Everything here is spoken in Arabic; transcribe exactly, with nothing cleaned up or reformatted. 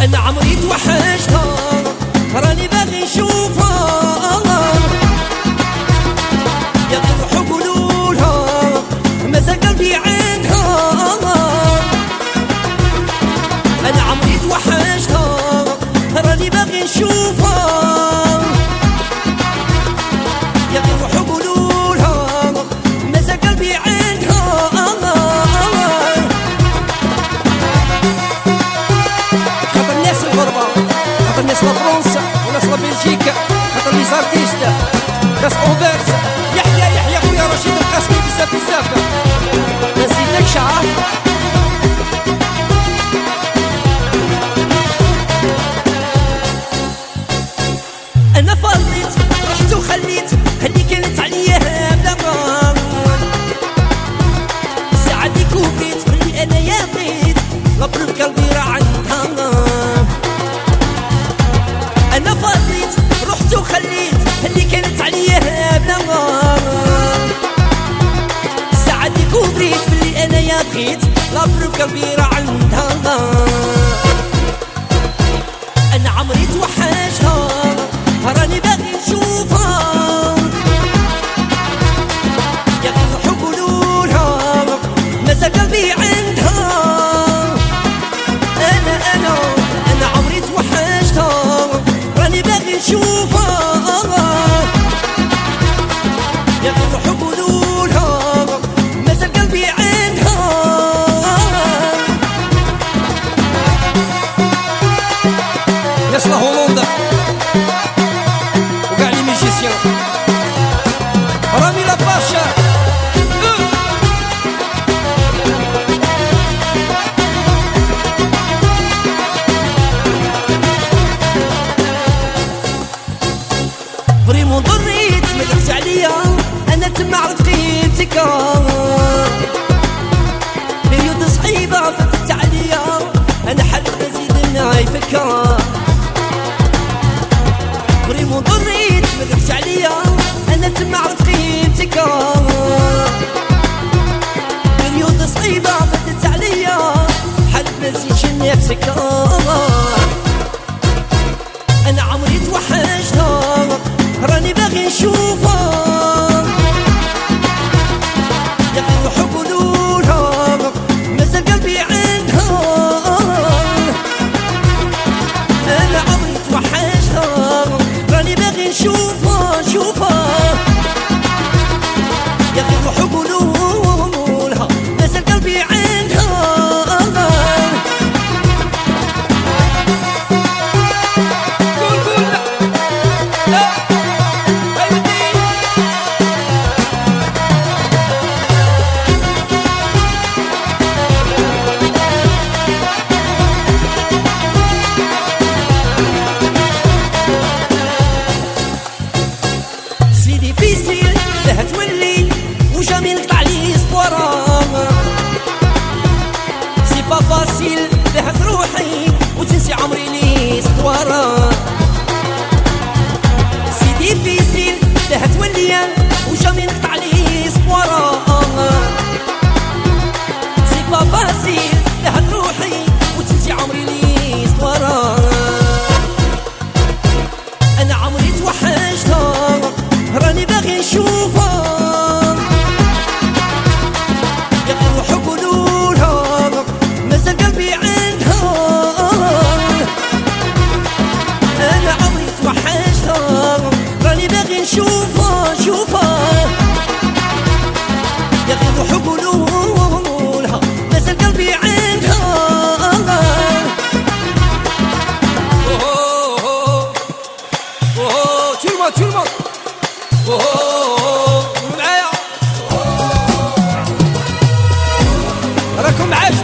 انا عمري توحشتها راني باغي نشوفها يا روحو قولولها مازال قلبي عندها انا عمري توحشتها راني باغي نشوفها يا روحو قولولها مازال قلبي عندها خاطر الناس الغربة خاطر الناس لفرنسا وناس لبلجيكا خاطر لي زارتيست ناس أوفرس يحيى يحيى خويا رشيد القاسمي بزاف بزاف ما نسيتكش عارف أنا فضيت رحت وخليت اللي كانت عليا بلا غار الساعة دي كوفيت بلي أنا يا بغيت لبر بقلبي راه عندها أنا فضيت رحت وخليت اللي كانت عليا بلا غار الساعة دي كوفيت بلي أنا يا بغيت لبر بقلبي راه عندها أنا عمري توحشتها راني باغي نشوفها يا روحو قولولها مازال قلبي عندها انا انا انا عمري توحشتها راني باغي نشوفها يا روحو قولولها مازال قلبي عندها ناس لهولندا رامي لاباشا فريمون ضريت ما درتش عليا انا تما عرفت قيمتك بريود صحيبه فاتت عليا انا حلف نزيد نايفك فريمون ضريت ما درتش عليا انا تما عرفت قيمتك بريود صعيبه فاتت عليا حد ما نسيتش نفسك انا عمري توحشتها راني باغي نشوفها يا روحو قولولها مازال قلبي عندها انا عمري توحشتها راني باغي نشوفها نشوفها يا روحو قولولها مازال قلبي عندها قول قول لا هاي بدي سي ديفيسيل لها تولي وجامي نقطع لي سبورا سي با فاسيل لها تروحي وتنسي عمري لي سبورا سي ديفيسيل لها تولي وجامي نقطع لي سبورا سي با فاسيل لها تروحي وتنسي عمري لي سبورا انا عمري توحشتها راني باغي نشوفها يا روحو قولولها مازال قلبي عندها انا عمري توحشتها راني باغي نشوفها نشوفها يا روحو قولولها مازال قلبي عندها اوه اوه تيرما تيرما اوه معايا راكم معايا